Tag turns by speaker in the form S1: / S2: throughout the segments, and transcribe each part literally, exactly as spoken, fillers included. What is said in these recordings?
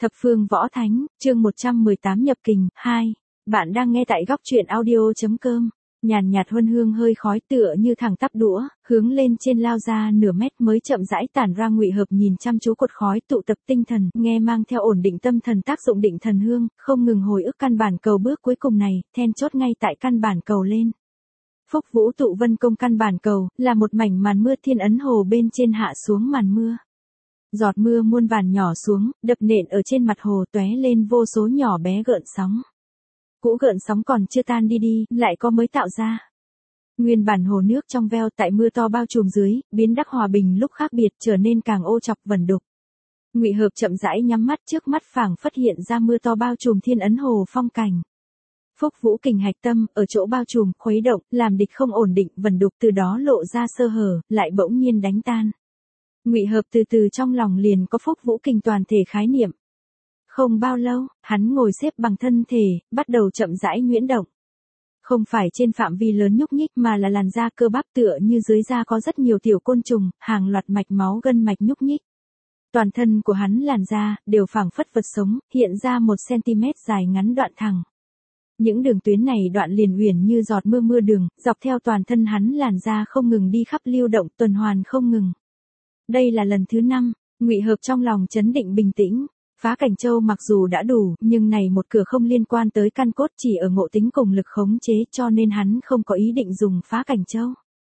S1: Thập phương võ thánh, chương một trăm mười tám nhập kình, hai. Bạn đang nghe tại góc truyện audio.com. Nhàn nhạt huân hương hơi khói tựa như thẳng tắp đũa, hướng lên trên lao ra nửa mét mới chậm rãi tản ra. Ngụy Hợp nhìn chăm chú cột khói tụ tập tinh thần, nghe mang theo ổn định tâm thần tác dụng định thần hương, không ngừng hồi ức căn bản cầu bước cuối cùng này, then chốt ngay tại căn bản cầu lên. Phúc Vũ Tụ Vân Công căn bản cầu, là một mảnh màn mưa thiên ấn hồ bên trên hạ xuống màn mưa. Giọt mưa muôn vàn nhỏ xuống, đập nện ở trên mặt hồ tóe lên vô số nhỏ bé gợn sóng. Cũ gợn sóng còn chưa tan đi đi, lại có mới tạo ra. Nguyên bản hồ nước trong veo tại mưa to bao trùm dưới, biến đắc hòa bình lúc khác biệt trở nên càng ô chọc vẩn đục. Ngụy Hợp chậm rãi nhắm mắt, trước mắt phảng phất hiện ra mưa to bao trùm thiên ấn hồ phong cảnh. Phúc Vũ Kình hạch tâm, ở chỗ bao trùm, khuấy động, làm địch không ổn định, vẩn đục từ đó lộ ra sơ hở, lại bỗng nhiên đánh tan. Ngụy Hợp từ từ trong lòng liền có Phúc Vũ Kình toàn thể khái niệm. Không bao lâu, hắn ngồi xếp bằng thân thể, bắt đầu chậm rãi nhuyễn động. Không phải trên phạm vi lớn nhúc nhích mà là làn da cơ bắp tựa như dưới da có rất nhiều tiểu côn trùng, hàng loạt mạch máu gân mạch nhúc nhích. Toàn thân của hắn làn da, đều phảng phất vật sống, hiện ra một xăng-ti-mét dài ngắn đoạn thẳng. Những đường tuyến này đoạn liền uyển như giọt mưa mưa đường, dọc theo toàn thân hắn làn da không ngừng đi khắp lưu động tuần hoàn không ngừng. Đây là lần thứ năm, Ngụy Hợp trong lòng chấn định bình tĩnh. Phá Cảnh Châu mặc dù đã đủ, nhưng này một cửa không liên quan tới căn cốt, chỉ ở ngộ tính cùng lực khống chế, cho nên hắn không có ý định dùng Phá Cảnh Châu.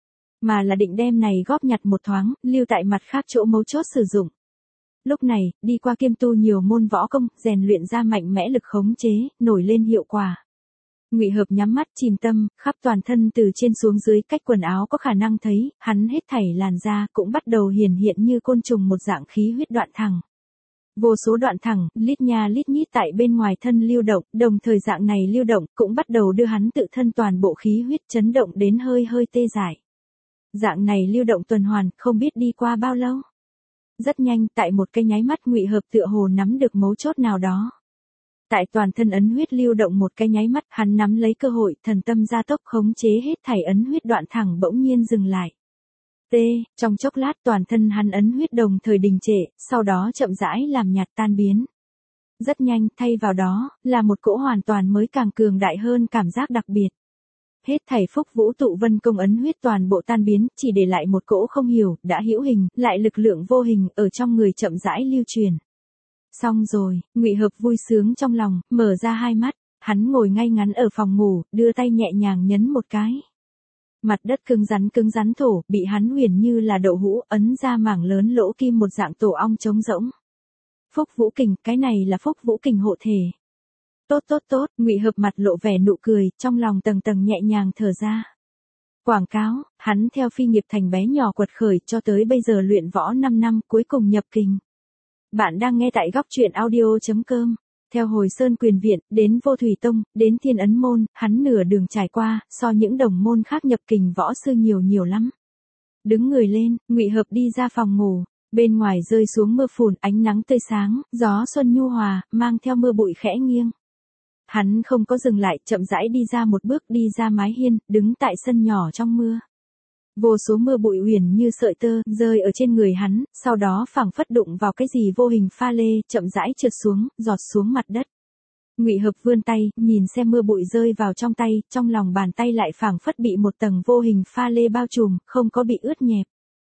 S1: Mà là định đem này góp nhặt một thoáng, lưu tại mặt khác chỗ mấu chốt sử dụng. Lúc này, đi qua kiêm tu nhiều môn võ công, rèn luyện ra mạnh mẽ lực khống chế, nổi lên hiệu quả. Ngụy Hợp nhắm mắt chìm tâm, khắp toàn thân từ trên xuống dưới cách quần áo có khả năng thấy, hắn hết thảy làn da cũng bắt đầu hiển hiện như côn trùng một dạng khí huyết đoạn thẳng. Vô số đoạn thẳng, lít nha lít nhít tại bên ngoài thân lưu động, đồng thời dạng này lưu động cũng bắt đầu đưa hắn tự thân toàn bộ khí huyết chấn động đến hơi hơi tê dại. Dạng này lưu động tuần hoàn, không biết đi qua bao lâu. Rất nhanh, tại một cái nháy mắt Ngụy Hợp tựa hồ nắm được mấu chốt nào đó. Tại toàn thân ấn huyết lưu động một cái nháy mắt, hắn nắm lấy cơ hội, thần tâm gia tốc khống chế hết thảy ấn huyết đoạn thẳng bỗng nhiên dừng lại. T, trong chốc lát toàn thân hắn ấn huyết đồng thời đình trệ, sau đó chậm rãi làm nhạt tan biến. Rất nhanh, thay vào đó, là một cỗ hoàn toàn mới càng cường đại hơn cảm giác đặc biệt. Hết thảy Phúc Vũ Tụ Vân Công ấn huyết toàn bộ tan biến, chỉ để lại một cỗ không hiểu, đã hữu hình, lại lực lượng vô hình, ở trong người chậm rãi lưu truyền. Xong rồi, Ngụy Hợp vui sướng trong lòng, mở ra hai mắt, hắn ngồi ngay ngắn ở phòng ngủ, đưa tay nhẹ nhàng nhấn một cái. Mặt đất cứng rắn cứng rắn thổ, bị hắn huyền như là đậu hũ, ấn ra mảng lớn lỗ kim một dạng tổ ong trống rỗng. Phúc Vũ Kình, cái này là Phúc Vũ Kình hộ thể. Tốt tốt tốt, Ngụy Hợp mặt lộ vẻ nụ cười, trong lòng tầng tầng nhẹ nhàng thở ra. Quảng cáo, hắn theo phi nghiệp thành bé nhỏ quật khởi cho tới bây giờ luyện võ năm năm cuối cùng nhập kình. Bạn đang nghe tại góc truyện audio.com. Theo Hồi Sơn Quyền Viện, đến Vô Thủy Tông, đến Thiên Ấn Môn, hắn nửa đường trải qua, so những đồng môn khác nhập kình võ sư nhiều nhiều lắm. Đứng người lên, Ngụy Hợp đi ra phòng ngủ, bên ngoài rơi xuống mưa phùn, ánh nắng tươi sáng, gió xuân nhu hòa, mang theo mưa bụi khẽ nghiêng. Hắn không có dừng lại, chậm rãi đi ra một bước đi ra mái hiên, đứng tại sân nhỏ trong mưa. Vô số mưa bụi uyển như sợi tơ, rơi ở trên người hắn, sau đó phảng phất đụng vào cái gì vô hình pha lê, chậm rãi trượt xuống, giọt xuống mặt đất. Ngụy Hợp vươn tay, nhìn xem mưa bụi rơi vào trong tay, trong lòng bàn tay lại phảng phất bị một tầng vô hình pha lê bao trùm, không có bị ướt nhẹp.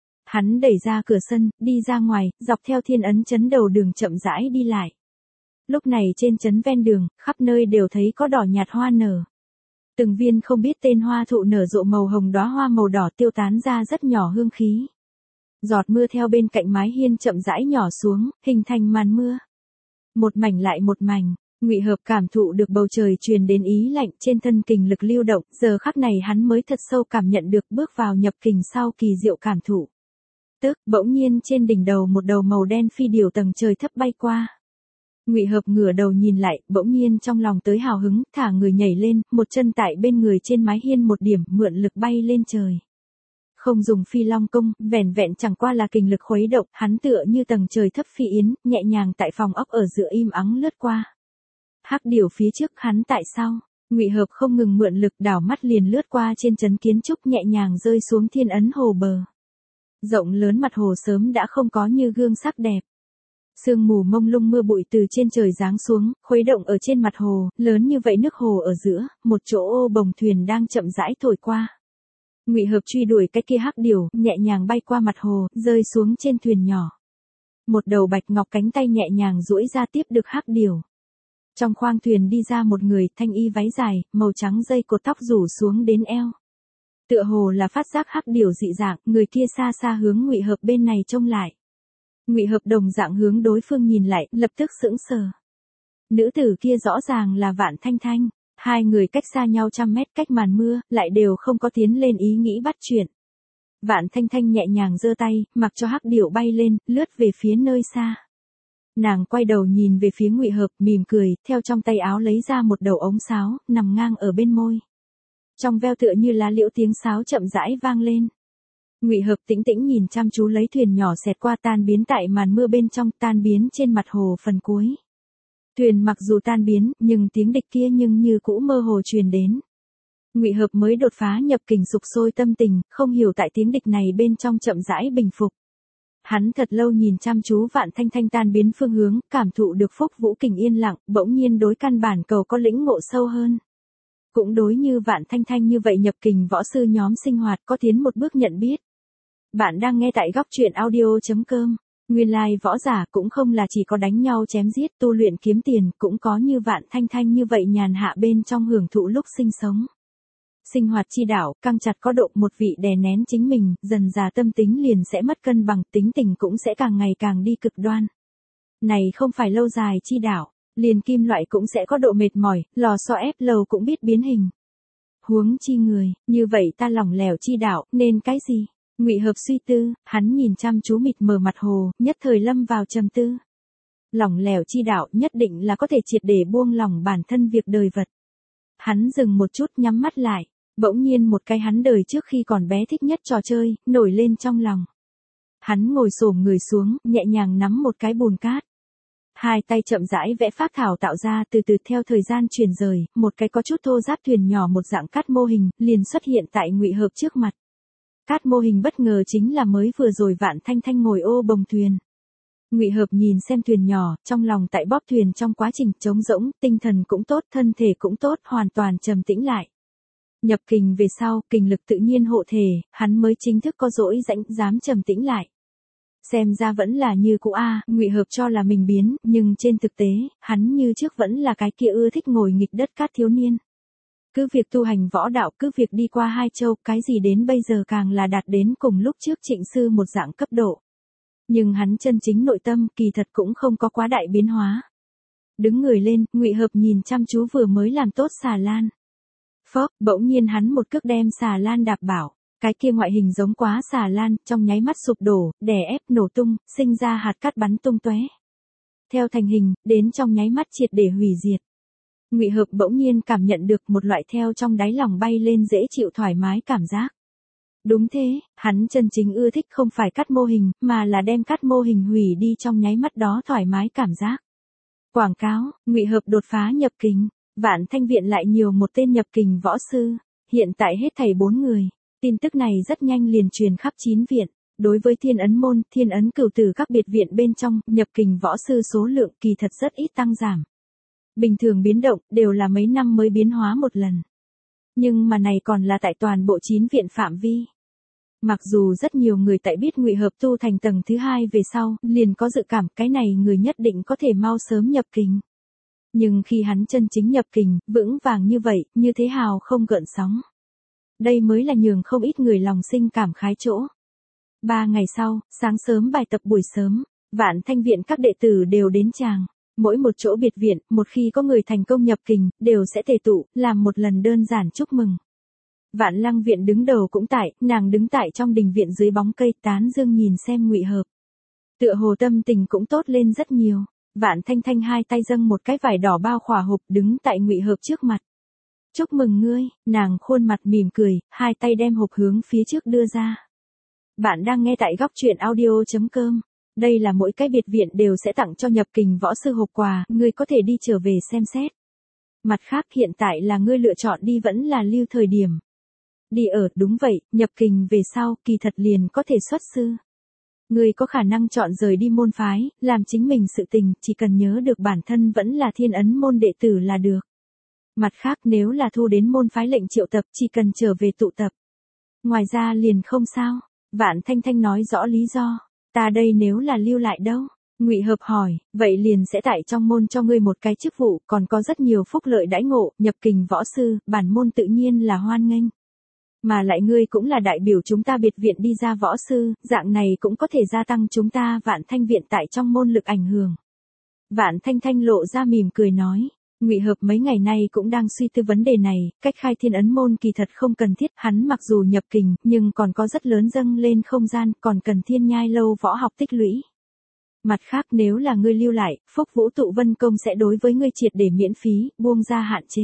S1: Hắn đẩy ra cửa sân, đi ra ngoài, dọc theo Thiên Ấn trấn đầu đường chậm rãi đi lại. Lúc này trên trấn ven đường, khắp nơi đều thấy có đỏ nhạt hoa nở. Từng viên không biết tên hoa thụ nở rộ màu hồng đóa hoa màu đỏ tiêu tán ra rất nhỏ hương khí. Giọt mưa theo bên cạnh mái hiên chậm rãi nhỏ xuống, hình thành màn mưa. Một mảnh lại một mảnh, Ngụy Hợp cảm thụ được bầu trời truyền đến ý lạnh, trên thân kình lực lưu động, giờ khắc này hắn mới thật sâu cảm nhận được bước vào nhập kình sau kỳ diệu cảm thụ. Tức, bỗng nhiên trên đỉnh đầu một đầu màu đen phi điểu tầng trời thấp bay qua. Ngụy Hợp ngửa đầu nhìn lại, bỗng nhiên trong lòng tới hào hứng, thả người nhảy lên, một chân tại bên người trên mái hiên một điểm, mượn lực bay lên trời. Không dùng phi long công, vẻn vẹn chẳng qua là kình lực khuấy động, hắn tựa như tầng trời thấp phi yến, nhẹ nhàng tại phòng ốc ở giữa im ắng lướt qua. Hắc điểu phía trước, hắn tại sau. Ngụy Hợp không ngừng mượn lực, đảo mắt liền lướt qua trên trấn kiến trúc, nhẹ nhàng rơi xuống Thiên Ấn hồ bờ. Rộng lớn mặt hồ sớm đã không có như gương sắc đẹp. Sương mù mông lung mưa bụi từ trên trời giáng xuống, khuấy động ở trên mặt hồ, lớn như vậy nước hồ ở giữa, một chỗ ô bồng thuyền đang chậm rãi thổi qua. Ngụy Hợp truy đuổi cái kia hắc điểu, nhẹ nhàng bay qua mặt hồ, rơi xuống trên thuyền nhỏ. Một đầu bạch ngọc cánh tay nhẹ nhàng duỗi ra tiếp được hắc điểu. Trong khoang thuyền đi ra một người, thanh y váy dài, màu trắng dây cột tóc rủ xuống đến eo. Tựa hồ là phát giác hắc điểu dị dạng, người kia xa xa hướng Ngụy Hợp bên này trông lại. Ngụy Hợp đồng dạng hướng đối phương nhìn lại, lập tức sững sờ. Nữ tử kia rõ ràng là Vạn Thanh Thanh, hai người cách xa nhau trăm mét cách màn mưa, lại đều không có tiến lên ý nghĩ bắt chuyện. Vạn Thanh Thanh nhẹ nhàng giơ tay, mặc cho hắc điểu bay lên, lướt về phía nơi xa. Nàng quay đầu nhìn về phía Ngụy Hợp, mỉm cười, theo trong tay áo lấy ra một đầu ống sáo, nằm ngang ở bên môi. Trong veo tựa như lá liễu tiếng sáo chậm rãi vang lên. Ngụy Hợp tĩnh tĩnh nhìn chăm chú lấy thuyền nhỏ xẹt qua tan biến tại màn mưa bên trong, tan biến trên mặt hồ phần cuối. Thuyền mặc dù tan biến, nhưng tiếng địch kia nhưng như cũ mơ hồ truyền đến. Ngụy Hợp mới đột phá nhập kình sục sôi tâm tình, không hiểu tại tiếng địch này bên trong chậm rãi bình phục. Hắn thật lâu nhìn chăm chú Vạn Thanh Thanh tan biến phương hướng, cảm thụ được phúc vũ kình yên lặng, bỗng nhiên đối căn bản cầu có lĩnh ngộ sâu hơn. Cũng đối như Vạn Thanh Thanh như vậy nhập kình võ sư nhóm sinh hoạt có tiến một bước nhận biết. Bạn đang nghe tại góc truyện audio chấm com. Nguyên lai võ giả cũng không là chỉ có đánh nhau chém giết tu luyện kiếm tiền, cũng có như Vạn Thanh Thanh như vậy nhàn hạ bên trong hưởng thụ lúc sinh sống. Sinh hoạt chi đạo, căng chặt có độ một vị đè nén chính mình, dần già tâm tính liền sẽ mất cân bằng, tính tình cũng sẽ càng ngày càng đi cực đoan. Này không phải lâu dài chi đạo, liền kim loại cũng sẽ có độ mệt mỏi, lò xo ép lầu cũng biết biến hình. Huống chi người, như vậy ta lỏng lẻo chi đạo, nên cái gì? Ngụy Hợp suy tư, hắn nhìn chăm chú mịt mờ mặt hồ, nhất thời lâm vào trầm tư. Lỏng lẻo chi đạo nhất định là có thể triệt để buông lỏng bản thân việc đời vật. Hắn dừng một chút nhắm mắt lại, bỗng nhiên một cái hắn đời trước khi còn bé thích nhất trò chơi, nổi lên trong lòng. Hắn ngồi xổm người xuống, nhẹ nhàng nắm một cái bùn cát. Hai tay chậm rãi vẽ phác thảo tạo ra từ từ theo thời gian chuyển rời, một cái có chút thô ráp thuyền nhỏ một dạng cát mô hình, liền xuất hiện tại Ngụy Hợp trước mặt. Cát mô hình bất ngờ chính là mới vừa rồi Vạn Thanh Thanh ngồi ô bồng thuyền. Ngụy Hợp nhìn xem thuyền nhỏ, trong lòng tại bóp thuyền trong quá trình trống rỗng, tinh thần cũng tốt, thân thể cũng tốt, hoàn toàn trầm tĩnh lại. Nhập kình về sau, kình lực tự nhiên hộ thể, hắn mới chính thức có dỗi rãnh dám trầm tĩnh lại. Xem ra vẫn là như cũ a, Ngụy Hợp cho là mình biến, nhưng trên thực tế, hắn như trước vẫn là cái kia ưa thích ngồi nghịch đất cát thiếu niên. Cứ việc tu hành võ đạo, cứ việc đi qua hai châu, cái gì đến bây giờ càng là đạt đến cùng lúc trước Trịnh sư một dạng cấp độ. Nhưng hắn chân chính nội tâm kỳ thật cũng không có quá đại biến hóa. Đứng người lên, Ngụy Hợp nhìn chăm chú vừa mới làm tốt xà lan. Phốc, bỗng nhiên hắn một cước đem xà lan đạp bảo, cái kia ngoại hình giống quá xà lan, trong nháy mắt sụp đổ, đè ép nổ tung, sinh ra hạt cát bắn tung tóe. Theo thành hình, đến trong nháy mắt triệt để hủy diệt. Ngụy Hợp bỗng nhiên cảm nhận được một loại theo trong đáy lòng bay lên dễ chịu thoải mái cảm giác. Đúng thế, hắn chân chính ưa thích không phải cắt mô hình, mà là đem cắt mô hình hủy đi trong nháy mắt đó thoải mái cảm giác. Quảng cáo, Ngụy Hợp đột phá nhập kình, Vạn Thanh viện lại nhiều một tên nhập kình võ sư, hiện tại hết thảy bốn người. Tin tức này rất nhanh liền truyền khắp chín viện. Đối với Thiên Ấn môn, Thiên Ấn cửu tử các biệt viện bên trong, nhập kình võ sư số lượng kỳ thật rất ít tăng giảm. Bình thường biến động, đều là mấy năm mới biến hóa một lần. Nhưng mà này còn là tại toàn bộ chín viện phạm vi. Mặc dù rất nhiều người tại biết Ngụy Hợp tu thành tầng thứ hai về sau, liền có dự cảm cái này người nhất định có thể mau sớm nhập kình. Nhưng khi hắn chân chính nhập kình, vững vàng như vậy, như thế hào không gợn sóng. Đây mới là nhường không ít người lòng sinh cảm khái chỗ. Ba ngày sau, sáng sớm bài tập buổi sớm, Vạn Thanh viện các đệ tử đều đến tràng. Mỗi một chỗ biệt viện, một khi có người thành công nhập kình, đều sẽ tề tụ, làm một lần đơn giản chúc mừng. Vạn Lăng viện đứng đầu cũng tại, nàng đứng tại trong đình viện dưới bóng cây tán dương nhìn xem Ngụy Hợp. Tựa hồ tâm tình cũng tốt lên rất nhiều. Vạn Thanh Thanh hai tay dâng một cái vải đỏ bao khỏa hộp đứng tại Ngụy Hợp trước mặt. Chúc mừng ngươi, nàng khuôn mặt mỉm cười, hai tay đem hộp hướng phía trước đưa ra. Bạn đang nghe tại góc truyện audio chấm com. Đây là mỗi cái biệt viện đều sẽ tặng cho nhập kình võ sư hộp quà, ngươi có thể đi trở về xem xét. Mặt khác hiện tại là ngươi lựa chọn đi vẫn là lưu thời điểm. Đi ở, đúng vậy, nhập kình về sau, kỳ thật liền có thể xuất sư. Ngươi có khả năng chọn rời đi môn phái, làm chính mình sự tình, chỉ cần nhớ được bản thân vẫn là thiên ấn môn đệ tử là được. Mặt khác nếu là thu đến môn phái lệnh triệu tập, chỉ cần trở về tụ tập. Ngoài ra liền không sao. Vạn Thanh Thanh nói rõ lý do. Ta đây nếu là lưu lại đâu? Ngụy Hợp hỏi, vậy liền sẽ tại trong môn cho ngươi một cái chức vụ, còn có rất nhiều phúc lợi đãi ngộ, nhập kình võ sư, bản môn tự nhiên là hoan nghênh. Mà lại ngươi cũng là đại biểu chúng ta biệt viện đi ra võ sư, dạng này cũng có thể gia tăng chúng ta Vạn Thanh viện tại trong môn lực ảnh hưởng. Vạn Thanh Thanh lộ ra mỉm cười nói. Ngụy Hợp mấy ngày nay cũng đang suy tư vấn đề này, cách khai thiên ấn môn kỳ thật không cần thiết, hắn mặc dù nhập kình, nhưng còn có rất lớn dâng lên không gian, còn cần thiên nhai lâu võ học tích lũy. Mặt khác nếu là ngươi lưu lại, Phúc Vũ Tụ Vân Công sẽ đối với ngươi triệt để miễn phí, buông ra hạn chế.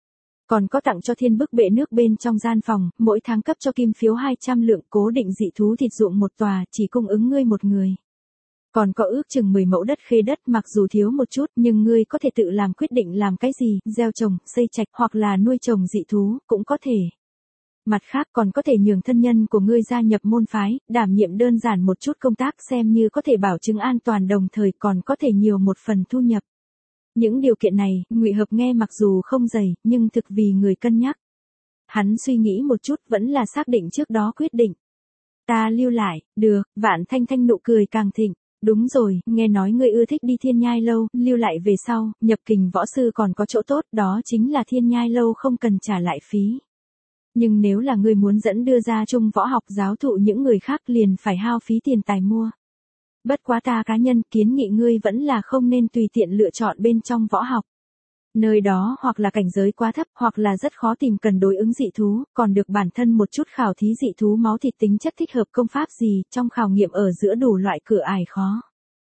S1: Còn có tặng cho thiên bức bệ nước bên trong gian phòng, mỗi tháng cấp cho kim phiếu hai trăm lượng, cố định dị thú thịt ruộng một tòa, chỉ cung ứng ngươi một người. Còn có ước chừng mười mẫu đất khê đất, mặc dù thiếu một chút nhưng ngươi có thể tự làm quyết định làm cái gì, gieo trồng, xây trạch hoặc là nuôi trồng dị thú, cũng có thể. Mặt khác còn có thể nhường thân nhân của ngươi gia nhập môn phái, đảm nhiệm đơn giản một chút công tác xem như có thể bảo chứng an toàn, đồng thời còn có thể nhiều một phần thu nhập. Những điều kiện này, Ngụy Hợp nghe mặc dù không dày, nhưng thực vì người cân nhắc. Hắn suy nghĩ một chút vẫn là xác định trước đó quyết định. Ta lưu lại, được, Vạn Thanh Thanh nụ cười càng thịnh. Đúng rồi, nghe nói ngươi ưa thích đi thiên nhai lâu, lưu lại về sau, nhập kình võ sư còn có chỗ tốt, đó chính là thiên nhai lâu không cần trả lại phí. Nhưng nếu là ngươi muốn dẫn đưa ra chung võ học giáo thụ những người khác liền phải hao phí tiền tài mua. Bất quá ta cá nhân kiến nghị ngươi vẫn là không nên tùy tiện lựa chọn bên trong võ học. Nơi đó hoặc là cảnh giới quá thấp hoặc là rất khó tìm cần đối ứng dị thú, còn được bản thân một chút khảo thí dị thú máu thịt tính chất thích hợp công pháp gì, trong khảo nghiệm ở giữa đủ loại cửa ải khó.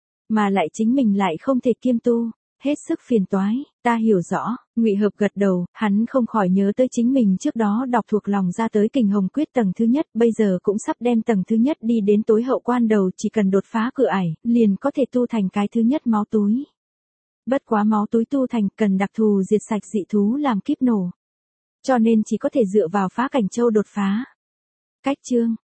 S1: Mà lại chính mình lại không thể kiêm tu, hết sức phiền toái, ta hiểu rõ. Ngụy Hợp gật đầu, hắn không khỏi nhớ tới chính mình trước đó đọc thuộc lòng ra tới Kình Hồng Quyết tầng thứ nhất, bây giờ cũng sắp đem tầng thứ nhất đi đến tối hậu quan đầu, chỉ cần đột phá cửa ải, liền có thể tu thành cái thứ nhất máu túi. Bất quá máu túi tu thành cần đặc thù diệt sạch dị thú làm kíp nổ. Cho nên chỉ có thể dựa vào phá cảnh châu đột phá. Cách chương